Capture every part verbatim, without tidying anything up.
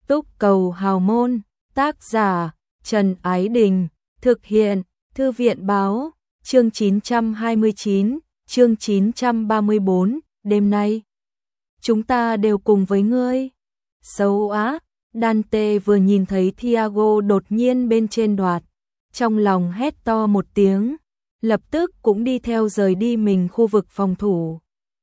Túc cầu hào môn, tác giả Trần Ái Đình, thực hiện Thư viện báo, chương chín trăm hai mươi chín, chương chín trăm ba mươi bốn, đêm nay chúng ta đều cùng với ngươi. Xấu á, Dante vừa nhìn thấy Thiago đột nhiên bên trên đoạt, trong lòng hét to một tiếng, lập tức cũng đi theo rời đi mình khu vực phòng thủ.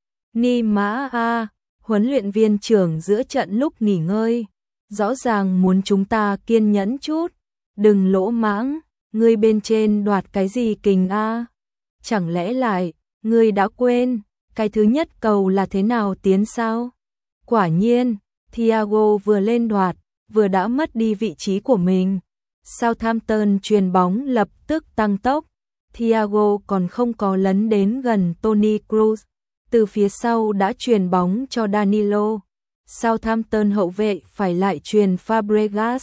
Ni mã a, huấn luyện viên trưởng giữa trận lúc nghỉ ngơi, rõ ràng muốn chúng ta kiên nhẫn chút, đừng lỗ mãng, ngươi bên trên đoạt cái gì kình a? Chẳng lẽ lại, ngươi đã quên, cái thứ nhất cầu là thế nào tiến sao? Quả nhiên, Thiago vừa lên đoạt, vừa đã mất đi vị trí của mình. Southampton chuyền bóng lập tức tăng tốc, Thiago còn không có lấn đến gần Toni Kroos, từ phía sau đã chuyền bóng cho Danilo. Southampton hậu vệ phải lại chuyền Fabregas,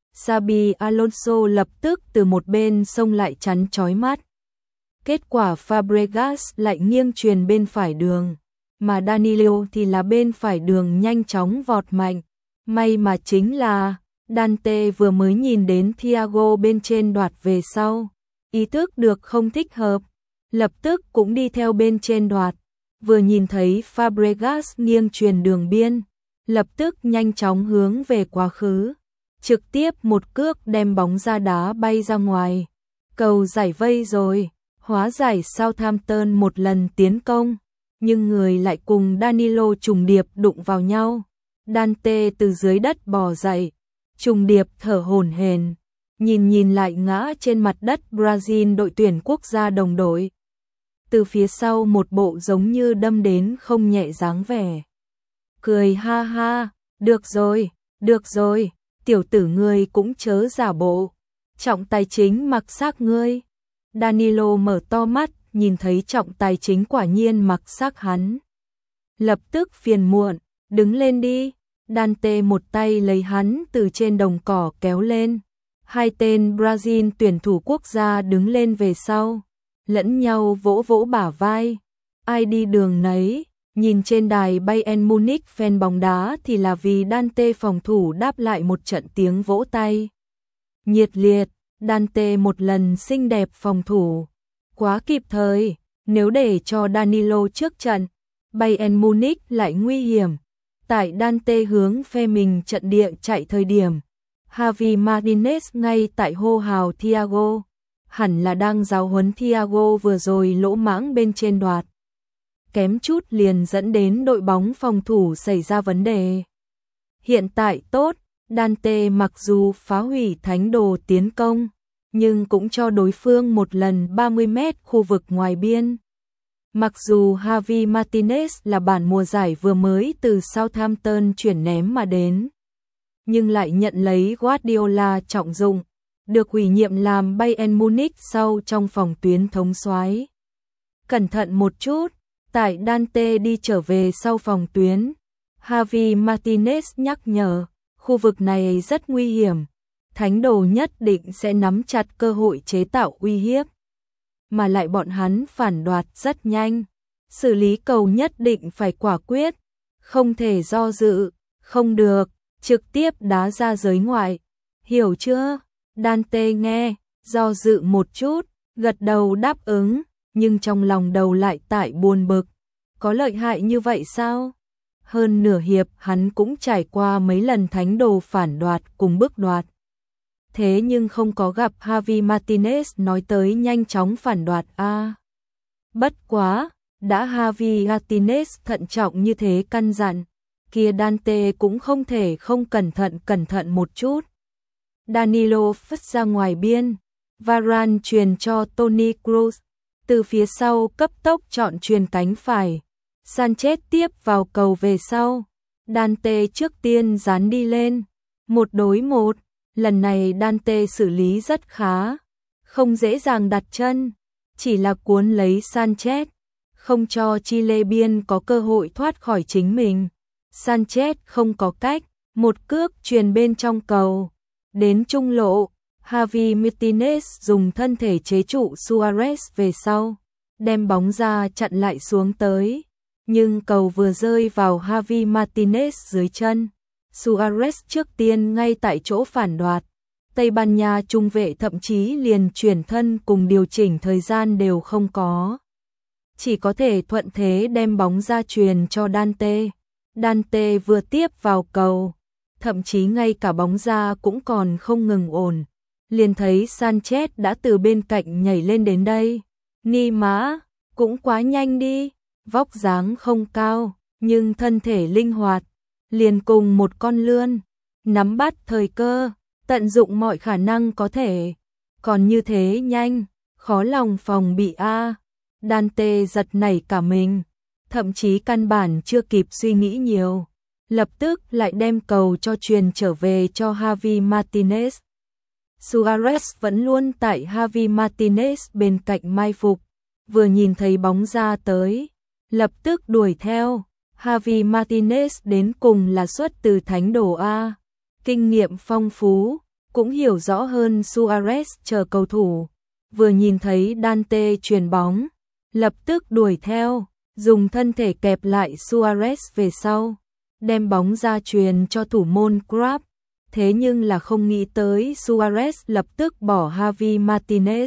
Xabi Alonso lập tức từ một bên xông lại chắn chói mắt. Kết quả Fabregas lại nghiêng chuyền bên phải đường, mà Danilo thì là bên phải đường nhanh chóng vọt mạnh. May mà chính là Dante vừa mới nhìn đến Thiago bên trên đoạt về sau, ý thức được không thích hợp, lập tức cũng đi theo bên trên đoạt. Vừa nhìn thấy Fabregas nghiêng chuyền đường biên, lập tức nhanh chóng hướng về quá khứ, trực tiếp một cước đem bóng ra đá bay ra ngoài. Cầu giải vây rồi, hóa giải Southampton một lần tiến công, nhưng người lại cùng Danilo trùng điệp đụng vào nhau. Dante từ dưới đất bò dậy, trùng điệp thở hổn hển, nhìn nhìn lại ngã trên mặt đất Brazil đội tuyển quốc gia đồng đội. Từ phía sau một bộ giống như đâm đến không nhẹ dáng vẻ. Cười ha ha, được rồi, được rồi, tiểu tử ngươi cũng chớ giả bộ, trọng tài chính mặc xác ngươi. Danilo mở to mắt, nhìn thấy trọng tài chính quả nhiên mặc xác hắn. Lập tức phiền muộn, đứng lên đi. Dante một tay lấy hắn từ trên đồng cỏ kéo lên. Hai tên Brazil tuyển thủ quốc gia đứng lên về sau, lẫn nhau vỗ vỗ bả vai. Ai đi đường nấy, nhìn trên đài Bayern Munich fan bóng đá thì là vì Dante phòng thủ đáp lại một trận tiếng vỗ tay nhiệt liệt. Dante một lần xinh đẹp phòng thủ, quá kịp thời, nếu để cho Danilo trước trận, Bayern Munich lại nguy hiểm. Tại Dante hướng phe mình trận địa chạy thời điểm, Javi Martinez ngay tại hô hào Thiago, hẳn là đang giáo huấn Thiago vừa rồi lỗ mãng bên trên đoạt. Kém chút liền dẫn đến đội bóng phòng thủ xảy ra vấn đề. Hiện tại tốt, Dante mặc dù phá hủy thánh đồ tiến công, nhưng cũng cho đối phương một lần ba mươi mét khu vực ngoài biên. Mặc dù Javi Martinez là bản mùa giải vừa mới từ Southampton chuyển ném mà đến, nhưng lại nhận lấy Guardiola trọng dụng, được ủy nhiệm làm Bayern Munich sau trong phòng tuyến thống soái. Cẩn thận một chút, tại Dante đi trở về sau phòng tuyến, Javi Martinez nhắc nhở, khu vực này rất nguy hiểm, thánh đồ nhất định sẽ nắm chặt cơ hội chế tạo uy hiếp. Mà lại bọn hắn phản đoạt rất nhanh, xử lý cầu nhất định phải quả quyết, không thể do dự, không được, trực tiếp đá ra giới ngoại. Hiểu chưa? Dante nghe, do dự một chút, gật đầu đáp ứng, nhưng trong lòng đầu lại tại buồn bực. Có lợi hại như vậy sao? Hơn nửa hiệp hắn cũng trải qua mấy lần thánh đồ phản đoạt cùng bước đoạt. Thế nhưng không có gặp Javi Martinez nói tới nhanh chóng phản đoạt a. À, bất quá, đã Javi Martinez thận trọng như thế căn dặn, kia Dante cũng không thể không cẩn thận cẩn thận một chút. Danilo phất ra ngoài biên, Varane truyền cho Toni Kroos, từ phía sau cấp tốc chọn chuyền cánh phải. Sanchez tiếp vào cầu về sau, Dante trước tiên dán đi lên, một đối một. Lần này Dante xử lý rất khá, không dễ dàng đặt chân, chỉ là cuốn lấy Sanchez, không cho Chile biên có cơ hội thoát khỏi chính mình. Sanchez không có cách, một cước truyền bên trong cầu, đến trung lộ, Javi Martinez dùng thân thể chế trụ Suarez về sau, đem bóng ra chặn lại xuống tới, nhưng cầu vừa rơi vào Javi Martinez dưới chân, Suarez trước tiên ngay tại chỗ phản đoạt. Tây Ban Nha trung vệ thậm chí liền chuyển thân cùng điều chỉnh thời gian đều không có. Chỉ có thể thuận thế đem bóng ra truyền cho Dante. Dante vừa tiếp vào cầu, thậm chí ngay cả bóng ra cũng còn không ngừng ổn. Liền thấy Sanchez đã từ bên cạnh nhảy lên đến đây. Ni mã, cũng quá nhanh đi, vóc dáng không cao, nhưng thân thể linh hoạt, liền cùng một con lươn, nắm bắt thời cơ, tận dụng mọi khả năng có thể. Còn như thế nhanh, khó lòng phòng bị a. Dante giật nảy cả mình, thậm chí căn bản chưa kịp suy nghĩ nhiều, lập tức lại đem cầu cho truyền trở về cho Javi Martinez. Suarez vẫn luôn tại Javi Martinez bên cạnh mai phục, vừa nhìn thấy bóng ra tới, lập tức đuổi theo. Javi Martinez đến cùng là xuất từ thánh đồ A, kinh nghiệm phong phú, cũng hiểu rõ hơn Suarez chờ cầu thủ, vừa nhìn thấy Dante chuyền bóng, lập tức đuổi theo, dùng thân thể kẹp lại Suarez về sau, đem bóng ra truyền cho thủ môn Krab. Thế nhưng là không nghĩ tới Suarez lập tức bỏ Javi Martinez,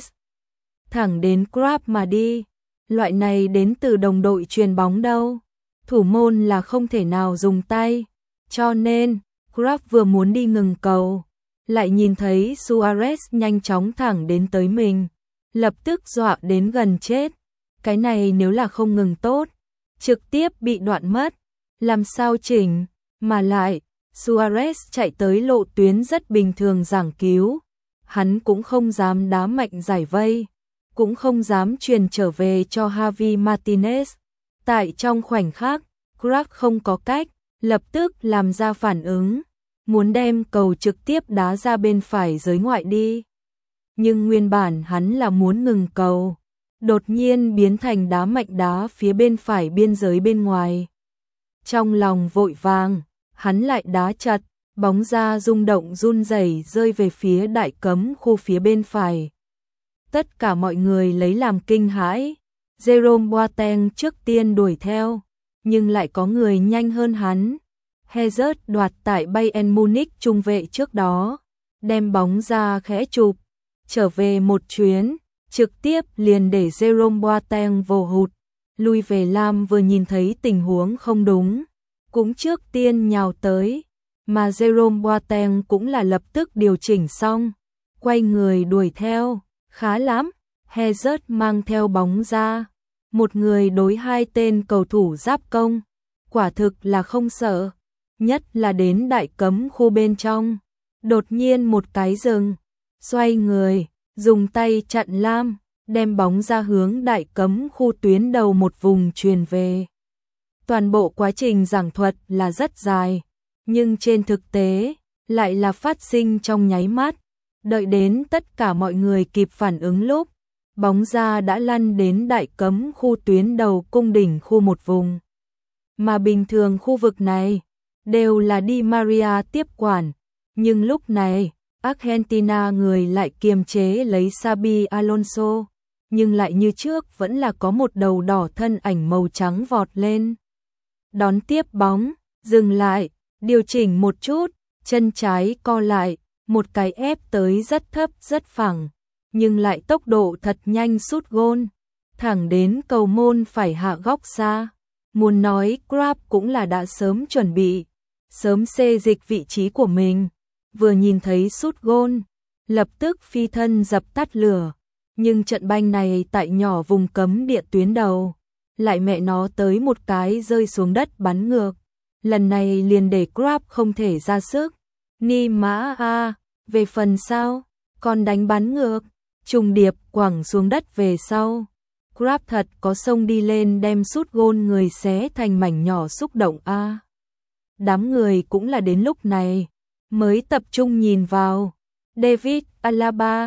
thẳng đến Krab mà đi. Loại này đến từ đồng đội truyền bóng đâu, thủ môn là không thể nào dùng tay, cho nên Krab vừa muốn đi ngừng cầu, lại nhìn thấy Suarez nhanh chóng thẳng đến tới mình, lập tức dọa đến gần chết. Cái này nếu là không ngừng tốt, trực tiếp bị đoạn mất, làm sao chỉnh, mà lại Suarez chạy tới lộ tuyến rất bình thường giảng cứu, hắn cũng không dám đá mạnh giải vây, cũng không dám truyền trở về cho Javi Martinez. Tại trong khoảnh khắc, Krab không có cách, lập tức làm ra phản ứng, muốn đem cầu trực tiếp đá ra bên phải giới ngoại đi. Nhưng nguyên bản hắn là muốn ngừng cầu, đột nhiên biến thành đá mạnh đá phía bên phải biên giới bên ngoài. Trong lòng vội vàng, hắn lại đá chặt, bóng ra rung động run rẩy rơi về phía đại cấm khu phía bên phải. Tất cả mọi người lấy làm kinh hãi, Jerome Boateng trước tiên đuổi theo, nhưng lại có người nhanh hơn hắn. Hazard đoạt tại Bayern Munich trung vệ trước đó, đem bóng ra khẽ chụp, trở về một chuyến, trực tiếp liền để Jerome Boateng vô hụt. Lui về Lam vừa nhìn thấy tình huống không đúng, cũng trước tiên nhào tới, mà Jerome Boateng cũng là lập tức điều chỉnh xong, quay người đuổi theo, khá lắm. Hazard mang theo bóng ra, một người đối hai tên cầu thủ giáp công, quả thực là không sợ, nhất là đến đại cấm khu bên trong, đột nhiên một cái dừng, xoay người, dùng tay chặn Lam, đem bóng ra hướng đại cấm khu tuyến đầu một vùng truyền về. Toàn bộ quá trình giảng thuật là rất dài, nhưng trên thực tế lại là phát sinh trong nháy mắt, đợi đến tất cả mọi người kịp phản ứng lúc, bóng ra đã lăn đến đại cấm khu tuyến đầu cung đỉnh khu một vùng. Mà bình thường khu vực này đều là Di Maria tiếp quản, nhưng lúc này Argentina người lại kiềm chế lấy Xabi Alonso, nhưng lại như trước vẫn là có một đầu đỏ thân ảnh màu trắng vọt lên. Đón tiếp bóng, dừng lại, điều chỉnh một chút, chân trái co lại, một cái ép tới rất thấp rất phẳng, nhưng lại tốc độ thật nhanh sút gôn, thẳng đến cầu môn phải hạ góc xa. Muốn nói Krab cũng là đã sớm chuẩn bị, sớm xê dịch vị trí của mình, vừa nhìn thấy sút gôn, lập tức phi thân dập tắt lửa. Nhưng trận banh này tại nhỏ vùng cấm địa tuyến đầu, lại mẹ nó tới một cái rơi xuống đất bắn ngược, lần này liền để Krab không thể ra sức. Ni mã a, về phần sau, còn đánh bắn ngược, trùng điệp quẳng xuống đất về sau. Krab thật có xông đi lên đem sút gôn người xé thành mảnh nhỏ xúc động a. Đám người cũng là đến lúc này mới tập trung nhìn vào. David Alaba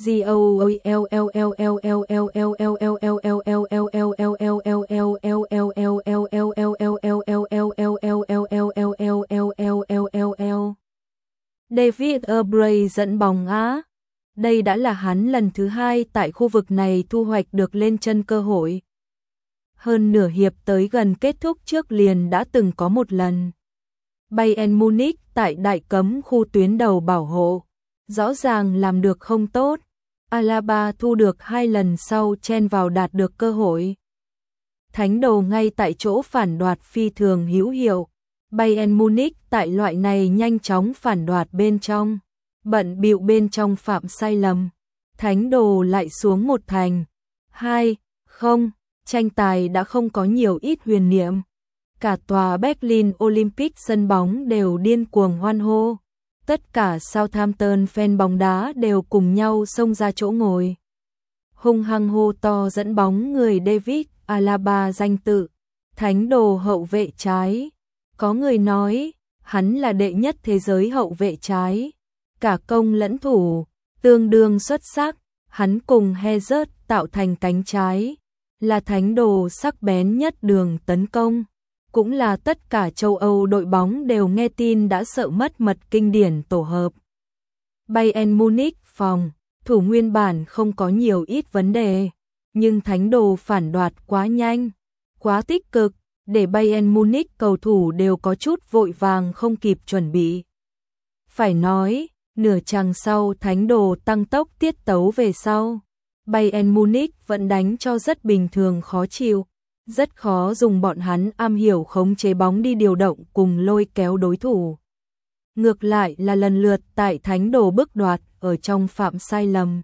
David Aubrey dẫn bóng Á. Đây đã là hắn lần thứ hai tại khu vực này thu hoạch được lên chân cơ hội. Hơn nửa hiệp tới gần kết thúc trước liền đã từng có một lần. Bayern Munich tại đại cấm khu tuyến đầu bảo hộ, rõ ràng làm được không tốt. Alaba thu được hai lần sau chen vào đạt được cơ hội. Thánh đồ ngay tại chỗ phản đoạt phi thường hữu hiệu. Bayern Munich tại loại này nhanh chóng phản đoạt bên trong, bận bịu bên trong phạm sai lầm. Thánh đồ lại xuống một thành. hai không, tranh tài đã không có nhiều ít huyền niệm. Cả tòa Berlin Olympic sân bóng đều điên cuồng hoan hô. Tất cả Southampton fan bóng đá đều cùng nhau xông ra chỗ ngồi. Hung hăng hô to dẫn bóng người David Alaba danh tự, thánh đồ hậu vệ trái. Có người nói, hắn là đệ nhất thế giới hậu vệ trái. Cả công lẫn thủ, tương đương xuất sắc. Hắn cùng Hazard tạo thành cánh trái, là thánh đồ sắc bén nhất đường tấn công. Cũng là tất cả châu Âu đội bóng đều nghe tin đã sợ mất mật kinh điển tổ hợp. Bayern Munich phòng, thủ nguyên bản không có nhiều ít vấn đề, nhưng thánh đồ phản đoạt quá nhanh, quá tích cực, để Bayern Munich cầu thủ đều có chút vội vàng không kịp chuẩn bị. Phải nói, nửa chặng sau thánh đồ tăng tốc tiết tấu về sau, Bayern Munich vẫn đánh cho rất bình thường khó chịu. Rất khó dùng bọn hắn am hiểu khống chế bóng đi điều động cùng lôi kéo đối thủ. Ngược lại là lần lượt tại thánh đồ bước đoạt ở trong phạm sai lầm.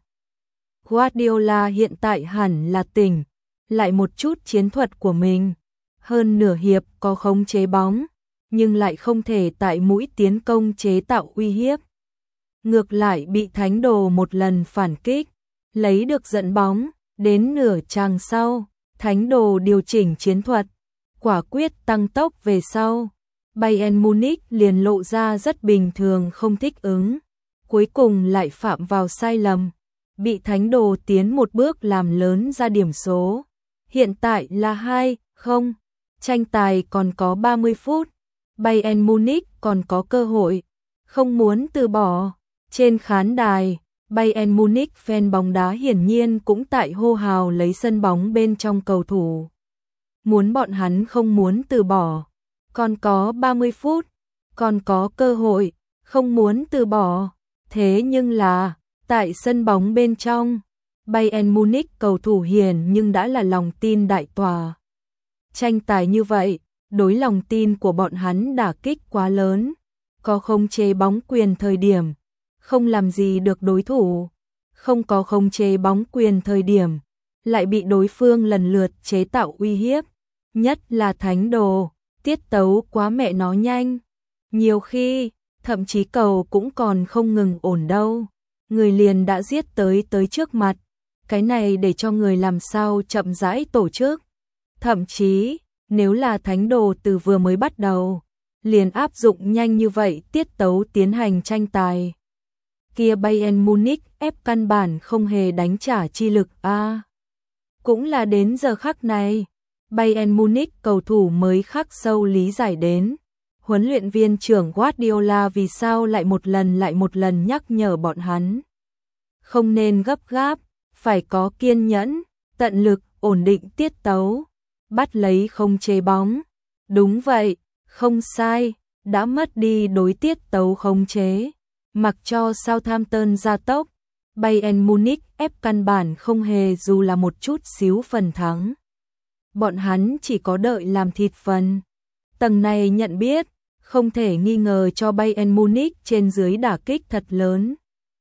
Guardiola hiện tại hẳn là tỉnh, lại một chút chiến thuật của mình. Hơn nửa hiệp có khống chế bóng, nhưng lại không thể tại mũi tiến công chế tạo uy hiếp. Ngược lại bị thánh đồ một lần phản kích, lấy được dẫn bóng, đến nửa chặng sau. Thánh đồ điều chỉnh chiến thuật, quả quyết tăng tốc về sau. Bayern Munich liền lộ ra rất bình thường không thích ứng. Cuối cùng lại phạm vào sai lầm. Bị thánh đồ tiến một bước làm lớn ra điểm số. Hiện tại là hai không. Tranh tài còn có ba mươi phút. Bayern Munich còn có cơ hội. Không muốn từ bỏ. Trên khán đài, Bayern Munich fan bóng đá hiển nhiên cũng tại hô hào lấy sân bóng bên trong cầu thủ. Muốn bọn hắn không muốn từ bỏ. Còn có ba mươi phút, còn có cơ hội, không muốn từ bỏ. Thế nhưng là, tại sân bóng bên trong, Bayern Munich cầu thủ hiền nhưng đã là lòng tin đại tòa. Tranh tài như vậy, đối lòng tin của bọn hắn đả kích quá lớn. Có khống chế bóng quyền thời điểm, không làm gì được đối thủ, không có khống chế bóng quyền thời điểm, lại bị đối phương lần lượt chế tạo uy hiếp, nhất là thánh đồ, tiết tấu quá mẹ nó nhanh, nhiều khi, thậm chí cầu cũng còn không ngừng ổn đâu, người liền đã giết tới tới trước mặt, cái này để cho người làm sao chậm rãi tổ chức, thậm chí, nếu là thánh đồ từ vừa mới bắt đầu, liền áp dụng nhanh như vậy tiết tấu tiến hành tranh tài. Kia Bayern Munich ép căn bản không hề đánh trả chi lực a. À, cũng là đến giờ khắc này, Bayern Munich cầu thủ mới khắc sâu lý giải đến. Huấn luyện viên trưởng Guardiola vì sao lại một lần lại một lần nhắc nhở bọn hắn. Không nên gấp gáp, phải có kiên nhẫn, tận lực, ổn định tiết tấu, bắt lấy không chế bóng. Đúng vậy, không sai, đã mất đi đối tiết tấu khống chế. Mặc cho Southampton gia tốc, Bayern Munich ép căn bản không hề dù là một chút xíu phần thắng. Bọn hắn chỉ có đợi làm thịt phần. Tầng này nhận biết, không thể nghi ngờ cho Bayern Munich trên dưới đả kích thật lớn.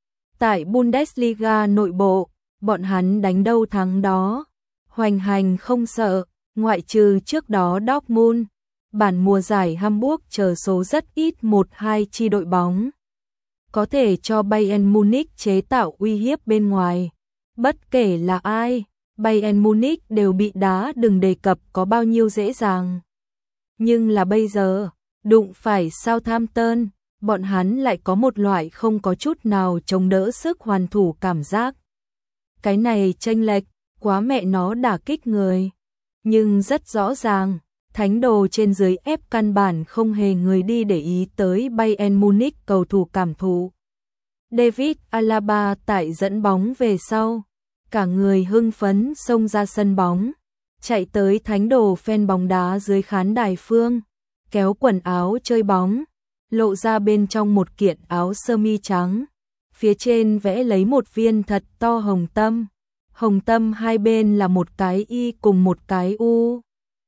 Tại Bundesliga nội bộ, bọn hắn đánh đâu thắng đó, hoành hành không sợ, ngoại trừ trước đó Dortmund, bản mùa giải Hamburg chờ số rất ít một hai chi đội bóng. Có thể cho Bayern Munich chế tạo uy hiếp bên ngoài. Bất kể là ai, Bayern Munich đều bị đá đừng đề cập có bao nhiêu dễ dàng. Nhưng là bây giờ, đụng phải Southampton, bọn hắn lại có một loại không có chút nào chống đỡ sức hoàn thủ cảm giác. Cái này chênh lệch, quá mẹ nó đả kích người. Nhưng rất rõ ràng, thánh đồ trên dưới ép căn bản không hề người đi để ý tới Bayern Munich cầu thủ cảm thụ. David Alaba tại dẫn bóng về sau, cả người hưng phấn xông ra sân bóng, chạy tới thánh đồ fan bóng đá dưới khán đài phương, kéo quần áo chơi bóng, lộ ra bên trong một kiện áo sơ mi trắng. Phía trên vẽ lấy một viên thật to hồng tâm. Hồng tâm hai bên là một cái y cùng một cái u.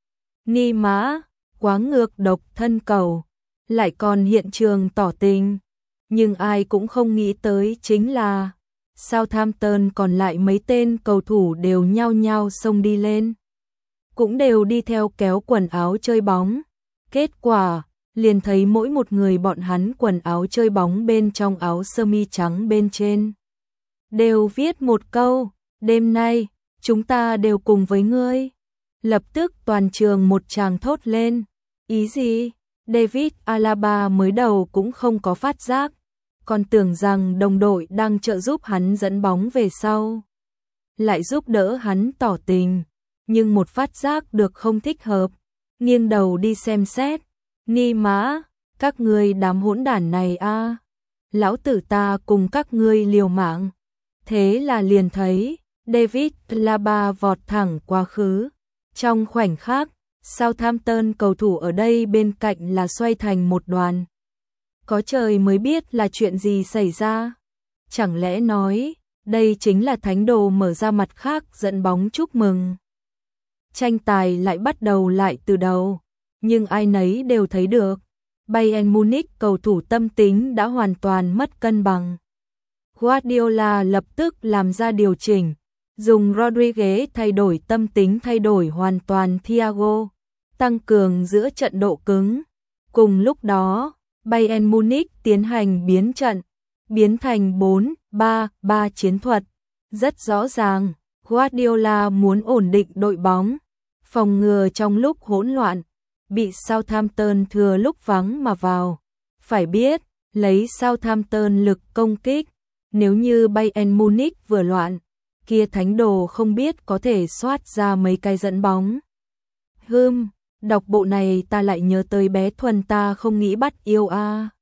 Ni mã, quá ngược độc thân cầu, lại còn hiện trường tỏ tình. Nhưng ai cũng không nghĩ tới chính là Southampton còn lại mấy tên cầu thủ đều nhao nhao xông đi lên. Cũng đều đi theo kéo quần áo chơi bóng. Kết quả, liền thấy mỗi một người bọn hắn quần áo chơi bóng bên trong áo sơ mi trắng bên trên. Đều viết một câu, đêm nay, chúng ta đều cùng với ngươi. Lập tức toàn trường một tràng thốt lên. Ý gì? David Alaba mới đầu cũng không có phát giác, còn tưởng rằng đồng đội đang trợ giúp hắn dẫn bóng về sau. Lại giúp đỡ hắn tỏ tình, nhưng một phát giác được không thích hợp, nghiêng đầu đi xem xét. Ni mã, các ngươi đám hỗn đản này a, lão tử ta cùng các ngươi liều mạng. Thế là liền thấy David Alaba vọt thẳng quá khứ. Trong khoảnh khắc, Southampton cầu thủ ở đây bên cạnh là xoay thành một đoàn. Có trời mới biết là chuyện gì xảy ra. Chẳng lẽ nói, đây chính là thánh đồ mở ra mặt khác dẫn bóng chúc mừng. Tranh tài lại bắt đầu lại từ đầu, nhưng ai nấy đều thấy được, Bayern Munich cầu thủ tâm tính đã hoàn toàn mất cân bằng. Guardiola lập tức làm ra điều chỉnh, dùng Rodriguez thay đổi tâm tính, thay đổi hoàn toàn Thiago, tăng cường giữa trận độ cứng. Cùng lúc đó, Bayern Munich tiến hành biến trận, biến thành bốn ba ba chiến thuật. Rất rõ ràng, Guardiola muốn ổn định đội bóng, phòng ngừa trong lúc hỗn loạn, bị Southampton thừa lúc vắng mà vào. Phải biết, lấy Southampton lực công kích, nếu như Bayern Munich vừa loạn, kia thánh đồ không biết có thể soát ra mấy cái dẫn bóng. Hừm, đọc bộ này ta lại nhớ tới bé Thuần ta không nghĩ bắt yêu a.